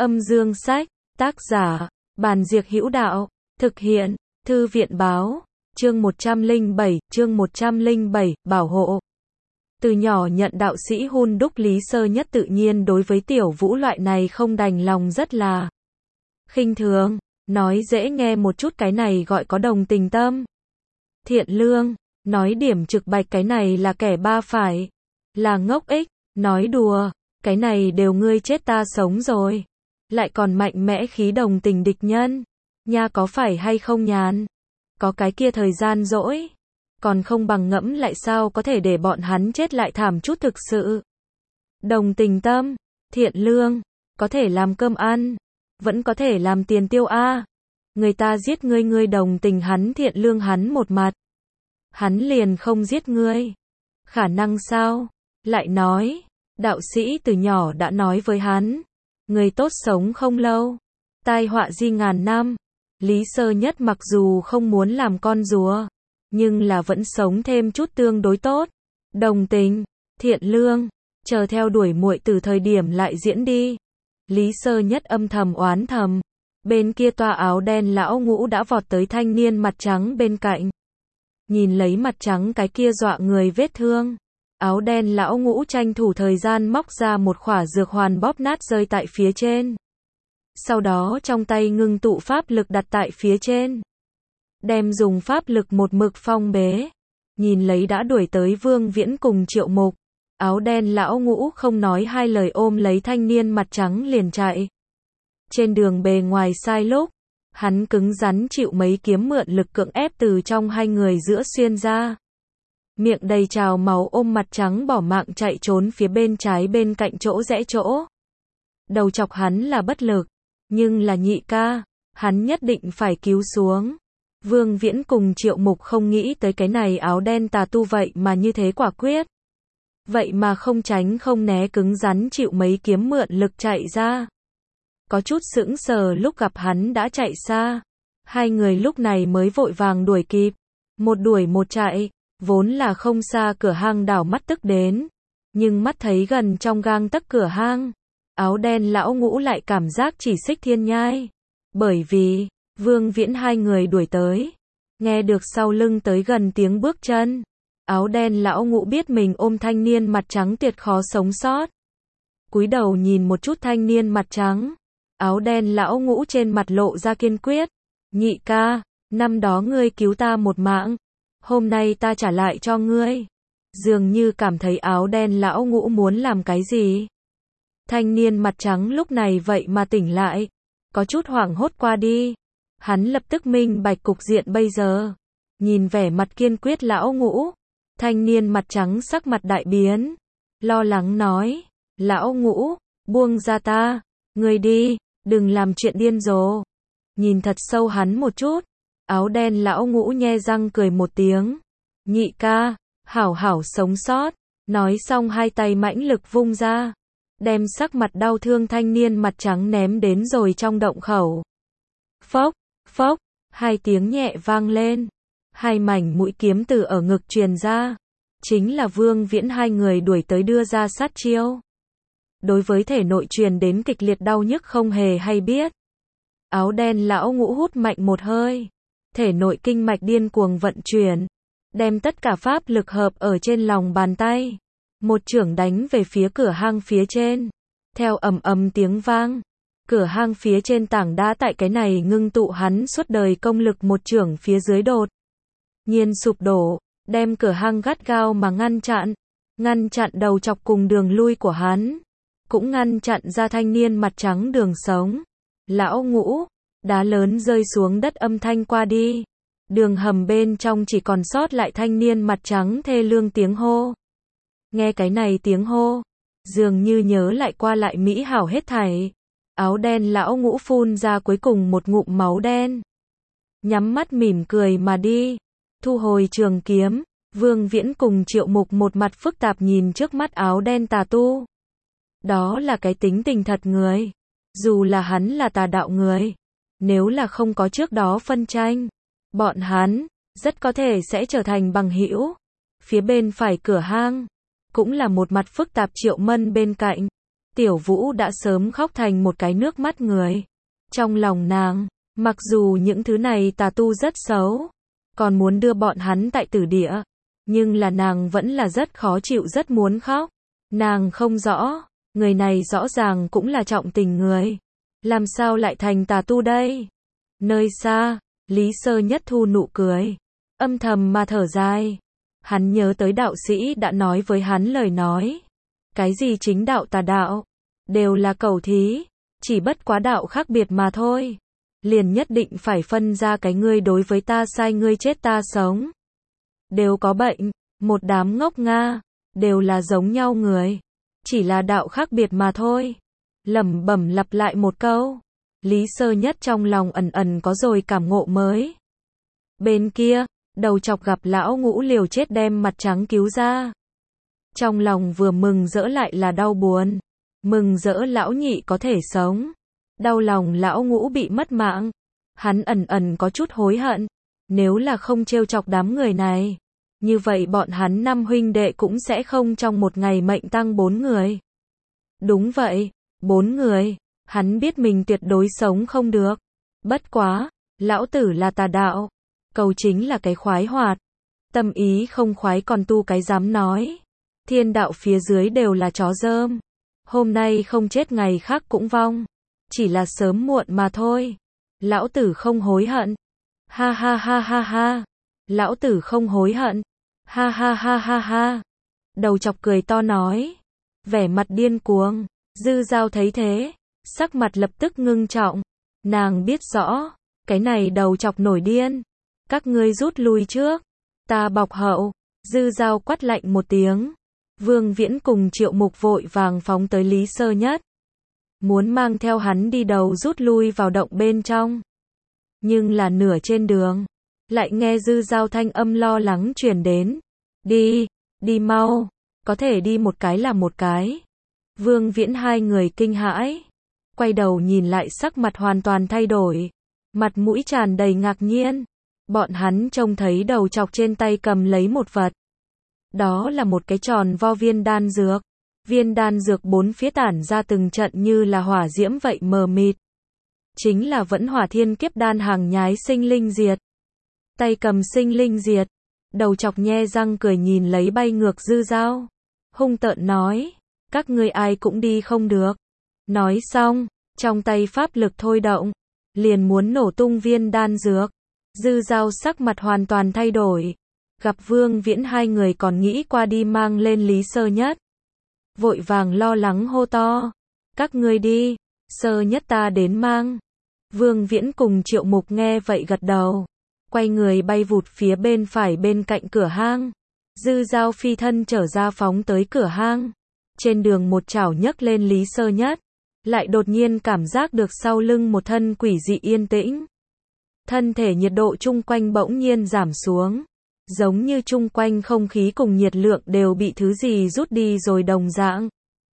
Âm dương sách, tác giả, Bàn Diệc Hữu Đạo, thực hiện, Thư viện báo, chương 107, bảo hộ. Từ nhỏ nhận đạo sĩ hun đúc Lý Sơ Nhất tự nhiên đối với Tiểu Vũ loại này không đành lòng rất là khinh thường, nói dễ nghe một chút cái này gọi có đồng tình tâm. Thiện lương, nói điểm trực bạch cái này là kẻ ba phải, là ngốc ích, nói đùa, cái này đều ngươi chết ta sống rồi. Lại còn mạnh mẽ khí đồng tình địch nhân, nha có phải hay không nhàn, có cái kia thời gian rỗi, còn không bằng ngẫm lại sao có thể để bọn hắn chết lại thảm chút thực sự. Đồng tình tâm, thiện lương, có thể làm cơm ăn, vẫn có thể làm tiền tiêu a. Người ta giết ngươi ngươi đồng tình hắn thiện lương hắn một mặt, hắn liền không giết ngươi. Khả năng sao? Lại nói, đạo sĩ từ nhỏ đã nói với hắn, người tốt sống không lâu, tai họa di ngàn năm. Lý Sơ Nhất mặc dù không muốn làm con rùa, nhưng là vẫn sống thêm chút tương đối tốt. Đồng tình, thiện lương, chờ theo đuổi muội từ thời điểm lại diễn đi. Lý Sơ Nhất âm thầm oán thầm. Bên kia toa áo đen lão ngũ đã vọt tới thanh niên mặt trắng bên cạnh. Nhìn lấy mặt trắng cái kia dọa người vết thương. Áo đen lão ngũ tranh thủ thời gian móc ra một khỏa dược hoàn bóp nát rơi tại phía trên. Sau đó trong tay ngưng tụ pháp lực đặt tại phía trên. Đem dùng pháp lực một mực phong bế. Nhìn lấy đã đuổi tới Vương Viễn cùng Triệu Mục. Áo đen lão ngũ không nói hai lời ôm lấy thanh niên mặt trắng liền chạy. Trên đường bề ngoài sai lúc, hắn cứng rắn chịu mấy kiếm mượn lực cưỡng ép từ trong hai người giữa xuyên ra. Miệng đầy trào máu ôm mặt trắng bỏ mạng chạy trốn phía bên trái bên cạnh chỗ rẽ chỗ. Đầu chọc hắn là bất lực, nhưng là nhị ca, hắn nhất định phải cứu xuống. Vương Viễn cùng Triệu Mục không nghĩ tới cái này áo đen tà tu vậy mà như thế quả quyết. Vậy mà không tránh không né cứng rắn chịu mấy kiếm mượn lực chạy ra. Có chút sững sờ lúc gặp hắn đã chạy xa. Hai người lúc này mới vội vàng đuổi kịp. Một đuổi một chạy, vốn là không xa cửa hang đảo mắt tức đến. Nhưng mắt thấy gần trong gang tấc cửa hang. Áo đen lão ngũ lại cảm giác chỉ xích thiên nhai. Bởi vì, Vương Viễn hai người đuổi tới. Nghe được sau lưng tới gần tiếng bước chân. Áo đen lão ngũ biết mình ôm thanh niên mặt trắng tuyệt khó sống sót. Cúi đầu nhìn một chút thanh niên mặt trắng. Áo đen lão ngũ trên mặt lộ ra kiên quyết. Nhị ca, năm đó ngươi cứu ta một mạng. Hôm nay ta trả lại cho ngươi. Dường như cảm thấy áo đen lão ngũ muốn làm cái gì. Thanh niên mặt trắng lúc này vậy mà tỉnh lại. Có chút hoảng hốt qua đi. Hắn lập tức minh bạch cục diện bây giờ. Nhìn vẻ mặt kiên quyết lão ngũ. Thanh niên mặt trắng sắc mặt đại biến. Lo lắng nói. Lão ngũ, buông ra ta. Ngươi đi, đừng làm chuyện điên rồ. Nhìn thật sâu hắn một chút. Áo đen lão ngũ nhe răng cười một tiếng. Nhị ca, hảo hảo sống sót. Nói xong hai tay mãnh lực vung ra. Đem sắc mặt đau thương thanh niên mặt trắng ném đến rồi trong động khẩu. Phốc, phốc, hai tiếng nhẹ vang lên. Hai mảnh mũi kiếm từ ở ngực truyền ra. Chính là Vương Viễn hai người đuổi tới đưa ra sát chiêu. Đối với thể nội truyền đến kịch liệt đau nhức không hề hay biết. Áo đen lão ngũ hút mạnh một hơi. Thể nội kinh mạch điên cuồng vận chuyển. Đem tất cả pháp lực hợp ở trên lòng bàn tay. Một chưởng đánh về phía cửa hang phía trên. Theo ầm ầm tiếng vang. Cửa hang phía trên tảng đá tại cái này ngưng tụ hắn suốt đời công lực một chưởng phía dưới đột nhiên sụp đổ. Đem cửa hang gắt gao mà ngăn chặn. Ngăn chặn đầu chọc cùng đường lui của hắn. Cũng ngăn chặn ra thanh niên mặt trắng đường sống. Lão ngũ, đá lớn rơi xuống đất âm thanh qua đi. Đường hầm bên trong chỉ còn sót lại thanh niên mặt trắng thê lương tiếng hô. Nghe cái này tiếng hô, dường như nhớ lại qua lại mỹ hảo hết thảy. Áo đen lão ngũ phun ra cuối cùng một ngụm máu đen. Nhắm mắt mỉm cười mà đi. Thu hồi trường kiếm, Vương Viễn cùng Triệu Mục một mặt phức tạp nhìn trước mắt áo đen tà tu. Đó là cái tính tình thật người. Dù là hắn là tà đạo người. Nếu là không có trước đó phân tranh. Bọn hắn, rất có thể sẽ trở thành bằng hữu. Phía bên phải cửa hang. Cũng là một mặt phức tạp Triệu Mân bên cạnh. Tiểu Vũ đã sớm khóc thành một cái nước mắt người. Trong lòng nàng, mặc dù những thứ này tà tu rất xấu, còn muốn đưa bọn hắn tại tử địa, nhưng là nàng vẫn là rất khó chịu, rất muốn khóc. Nàng không rõ, người này rõ ràng cũng là trọng tình người, làm sao lại thành tà tu đây? Nơi xa, Lý Sơ Nhất thu nụ cười, âm thầm mà thở dài. Hắn nhớ tới đạo sĩ đã nói với hắn lời nói. Cái gì chính đạo tà đạo, đều là cẩu thí, chỉ bất quá đạo khác biệt mà thôi. Liền nhất định phải phân ra cái ngươi đối với ta sai ngươi chết ta sống. Đều có bệnh, một đám ngốc nga, đều là giống nhau người, chỉ là đạo khác biệt mà thôi. Lẩm bẩm lặp lại một câu, Lý Sơ Nhất trong lòng ẩn ẩn có rồi cảm ngộ mới. Bên kia, đầu chọc gặp lão ngũ liều chết đem mặt trắng cứu ra. Trong lòng vừa mừng rỡ lại là đau buồn. Mừng rỡ lão nhị có thể sống, đau lòng lão ngũ bị mất mạng. Hắn ẩn ẩn có chút hối hận, nếu là không trêu chọc đám người này, như vậy bọn hắn 5 huynh đệ cũng sẽ không trong một ngày mệnh tăng 4 người. Đúng vậy, 4 người, hắn biết mình tuyệt đối sống không được. Bất quá, lão tử là tà đạo, cầu chính là cái khoái hoạt. Tâm ý không khoái còn tu cái dám nói. Thiên đạo phía dưới đều là chó rơm. Hôm nay không chết ngày khác cũng vong. Chỉ là sớm muộn mà thôi. Lão tử không hối hận. Ha ha ha ha ha. Lão tử không hối hận. Ha ha ha ha ha. Đầu chọc cười to nói. Vẻ mặt điên cuồng. Dư Dao thấy thế, sắc mặt lập tức ngưng trọng. Nàng biết rõ, cái này đầu chọc nổi điên. Các ngươi rút lui trước. Ta bọc hậu. Dư Dao quát lạnh một tiếng. Vương Viễn cùng Triệu Mục vội vàng phóng tới Lý Sơ Nhất. Muốn mang theo hắn đi đầu rút lui vào động bên trong. Nhưng là nửa trên đường, lại nghe Dư Dao thanh âm lo lắng truyền đến. Đi, đi mau, có thể đi một cái là một cái. Vương Viễn hai người kinh hãi. Quay đầu nhìn lại sắc mặt hoàn toàn thay đổi. Mặt mũi tràn đầy ngạc nhiên. Bọn hắn trông thấy đầu chọc trên tay cầm lấy một vật. Đó là một cái tròn vo viên đan dược. Viên đan dược bốn phía tản ra từng trận như là hỏa diễm vậy mờ mịt. Chính là vẫn hỏa thiên kiếp đan hàng nhái sinh linh diệt. Tay cầm sinh linh diệt. Đầu chọc nhe răng cười nhìn lấy bay ngược Dư Dao. Hung tợn nói. Các ngươi ai cũng đi không được. Nói xong, trong tay pháp lực thôi động. Liền muốn nổ tung viên đan dược. Dư Dao sắc mặt hoàn toàn thay đổi. Gặp Vương Viễn hai người còn nghĩ qua đi mang lên Lý Sơ Nhất. Vội vàng lo lắng hô to. Các ngươi đi, Sơ Nhất ta đến mang. Vương Viễn cùng Triệu Mục nghe vậy gật đầu. Quay người bay vụt phía bên phải bên cạnh cửa hang. Dư Dao phi thân trở ra phóng tới cửa hang. Trên đường một chảo nhấc lên Lý Sơ Nhất. Lại đột nhiên cảm giác được sau lưng một thân quỷ dị yên tĩnh. Thân thể nhiệt độ chung quanh bỗng nhiên giảm xuống. Giống như chung quanh không khí cùng nhiệt lượng đều bị thứ gì rút đi rồi đồng dạng.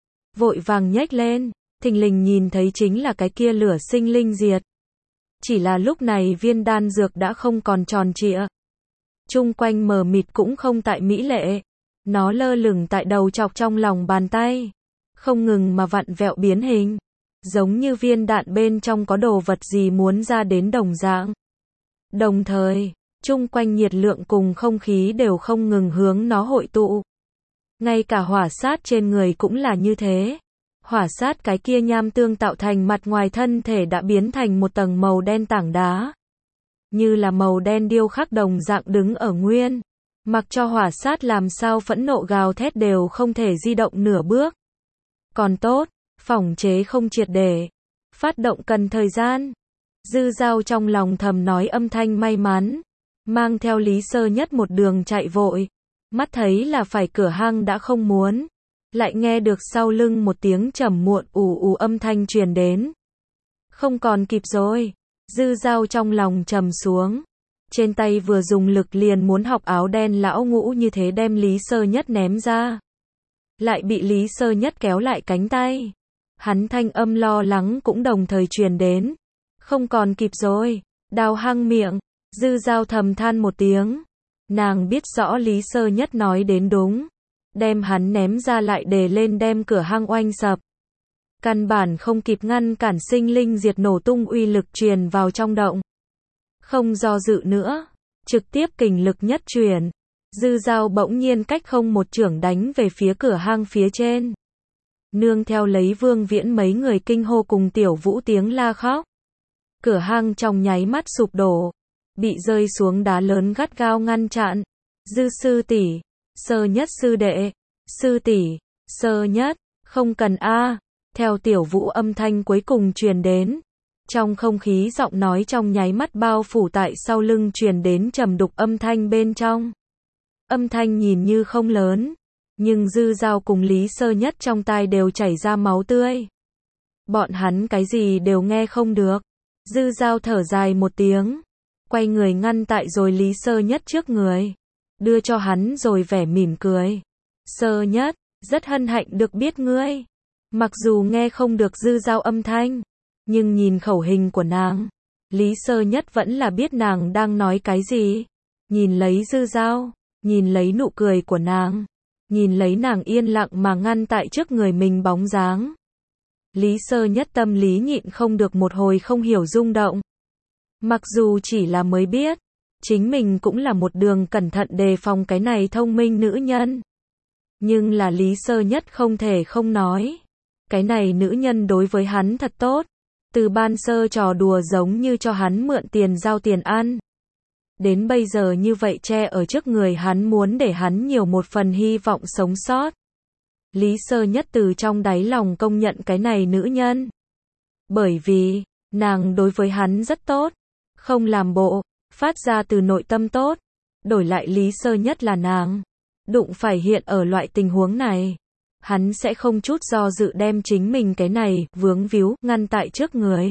Vội vàng nhếch lên, thình lình nhìn thấy chính là cái kia lửa sinh linh diệt. Chỉ là lúc này viên đan dược đã không còn tròn trịa. Chung quanh mờ mịt cũng không tại mỹ lệ. Nó lơ lửng tại đầu chọc trong lòng bàn tay. Không ngừng mà vặn vẹo biến hình. Giống như viên đạn bên trong có đồ vật gì muốn ra đến đồng dạng. Đồng thời, chung quanh nhiệt lượng cùng không khí đều không ngừng hướng nó hội tụ. Ngay cả hỏa sát trên người cũng là như thế. Hỏa sát cái kia nham tương tạo thành mặt ngoài thân thể đã biến thành một tầng màu đen tảng đá. Như là màu đen điêu khắc đồng dạng đứng ở nguyên. Mặc cho hỏa sát làm sao phẫn nộ gào thét đều không thể di động nửa bước. Còn tốt, phỏng chế không triệt để. Phát động cần thời gian. Dư Dao trong lòng thầm nói âm thanh may mắn. Mang theo Lý Sơ Nhất một đường chạy vội. Mắt thấy là phải cửa hang đã không muốn. Lại nghe được sau lưng một tiếng trầm muộn ù ù âm thanh truyền đến. Không còn kịp rồi. Dư Dao trong lòng trầm xuống. Trên tay vừa dùng lực liền muốn học áo đen lão ngũ như thế đem Lý Sơ Nhất ném ra. Lại bị Lý Sơ Nhất kéo lại cánh tay. Hắn thanh âm lo lắng cũng đồng thời truyền đến. Không còn kịp rồi. Đào hang miệng. Dư Dao thầm than một tiếng. Nàng biết rõ Lý Sơ Nhất nói đến đúng. Đem hắn ném ra lại để lên đem cửa hang oanh sập. Căn bản không kịp ngăn cản sinh linh diệt nổ tung uy lực truyền vào trong động. Không do dự nữa, trực tiếp kình lực nhất truyền. Dư dao bỗng nhiên cách không một chưởng đánh về phía cửa hang phía trên. Nương theo lấy Vương Viễn mấy người kinh hô cùng Tiểu Vũ tiếng la khóc. Cửa hang trong nháy mắt sụp đổ, bị rơi xuống đá lớn gắt gao ngăn chặn. Dư sư tỷ, Sơ Nhất sư đệ, sư tỷ, Sơ Nhất, không cần a. Theo Tiểu Vũ âm thanh cuối cùng truyền đến. Trong không khí giọng nói trong nháy mắt bao phủ tại sau lưng truyền đến trầm đục âm thanh bên trong. Âm thanh nhìn như không lớn, nhưng Dư Dao cùng Lý Sơ Nhất trong tai đều chảy ra máu tươi. Bọn hắn cái gì đều nghe không được. Dư Dao thở dài một tiếng, quay người ngăn tại rồi Lý Sơ Nhất trước người, đưa cho hắn rồi vẻ mỉm cười. Sơ Nhất, rất hân hạnh được biết ngươi. Mặc dù nghe không được Dư Dao âm thanh, nhưng nhìn khẩu hình của nàng, Lý Sơ Nhất vẫn là biết nàng đang nói cái gì. Nhìn lấy Dư Dao, nhìn lấy nụ cười của nàng, nhìn lấy nàng yên lặng mà ngăn tại trước người mình bóng dáng. Lý Sơ Nhất tâm lý nhịn không được một hồi không hiểu rung động. Mặc dù chỉ là mới biết, chính mình cũng là một đường cẩn thận đề phòng cái này thông minh nữ nhân. Nhưng là Lý Sơ Nhất không thể không nói. Cái này nữ nhân đối với hắn thật tốt. Từ ban sơ trò đùa giống như cho hắn mượn tiền giao tiền ăn. Đến bây giờ như vậy che ở trước người hắn muốn để hắn nhiều một phần hy vọng sống sót. Lý Sơ Nhất từ trong đáy lòng công nhận cái này nữ nhân. Bởi vì, nàng đối với hắn rất tốt. Không làm bộ, phát ra từ nội tâm tốt. Đổi lại Lý Sơ Nhất là nàng. Đụng phải hiện ở loại tình huống này. Hắn sẽ không chút do dự đem chính mình cái này vướng víu ngăn tại trước người.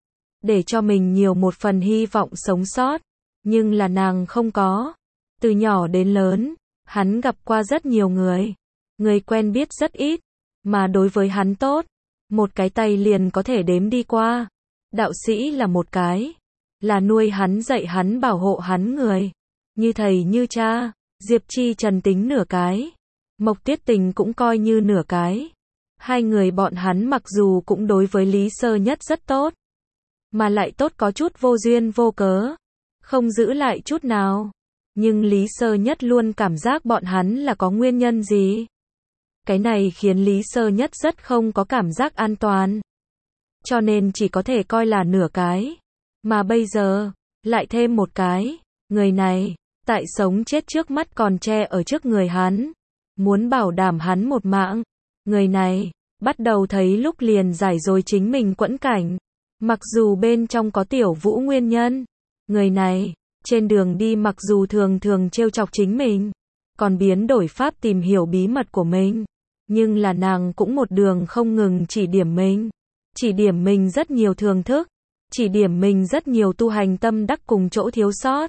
Để cho mình nhiều một phần hy vọng sống sót. Nhưng là nàng không có. Từ nhỏ đến lớn, hắn gặp qua rất nhiều người. Người quen biết rất ít. Mà đối với hắn tốt, một cái tay liền có thể đếm đi qua. Đạo sĩ là một cái. Là nuôi hắn dạy hắn bảo hộ hắn người. Như thầy như cha. Diệp Chi Trần tính nửa cái. Mộc Tiết Tình cũng coi như nửa cái. Hai người bọn hắn mặc dù cũng đối với Lý Sơ Nhất rất tốt. Mà lại tốt có chút vô duyên vô cớ. Không giữ lại chút nào. Nhưng Lý Sơ Nhất luôn cảm giác bọn hắn là có nguyên nhân gì. Cái này khiến Lý Sơ Nhất rất không có cảm giác an toàn. Cho nên chỉ có thể coi là nửa cái. Mà bây giờ, lại thêm một cái. Người này, tại sống chết trước mắt còn che ở trước người hắn. Muốn bảo đảm hắn một mạng. Người này, bắt đầu thấy lúc liền giải rồi chính mình quẫn cảnh. Mặc dù bên trong có Tiểu Vũ nguyên nhân. Người này, trên đường đi mặc dù thường thường trêu chọc chính mình. Còn biến đổi pháp tìm hiểu bí mật của mình. Nhưng là nàng cũng một đường không ngừng chỉ điểm mình. Chỉ điểm mình rất nhiều thường thức. Chỉ điểm mình rất nhiều tu hành tâm đắc cùng chỗ thiếu sót.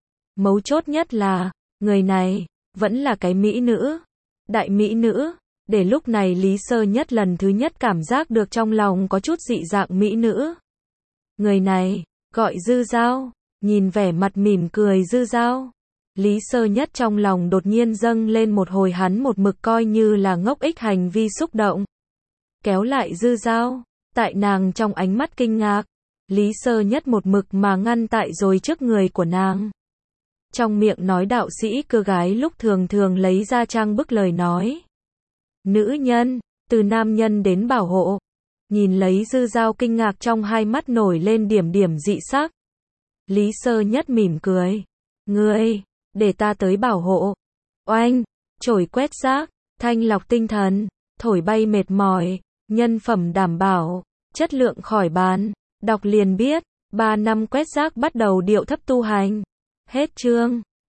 Mấu chốt nhất là, người này, vẫn là cái mỹ nữ. Đại mỹ nữ. Để lúc này Lý Sơ Nhất lần thứ nhất cảm giác được trong lòng có chút dị dạng mỹ nữ. Người này, gọi Dư Dao. Nhìn vẻ mặt mỉm cười Dư Dao. Lý Sơ Nhất trong lòng đột nhiên dâng lên một hồi hắn một mực coi như là ngốc ích hành vi xúc động. Kéo lại Dư Dao. Tại nàng trong ánh mắt kinh ngạc. Lý Sơ Nhất một mực mà ngăn tại rồi trước người của nàng. Trong miệng nói đạo sĩ cưa gái lúc thường thường lấy ra trang bức lời nói. Nữ nhân, từ nam nhân đến bảo hộ. Nhìn lấy Dư Dao kinh ngạc trong hai mắt nổi lên điểm điểm dị sắc. Lý Sơ Nhất mỉm cười. Ngươi, để ta tới bảo hộ. Oanh, chổi quét rác, thanh lọc tinh thần, thổi bay mệt mỏi, nhân phẩm đảm bảo, chất lượng khỏi bàn. Đọc liền biết, 3 năm quét rác bắt đầu điệu thấp tu hành. Hết chương.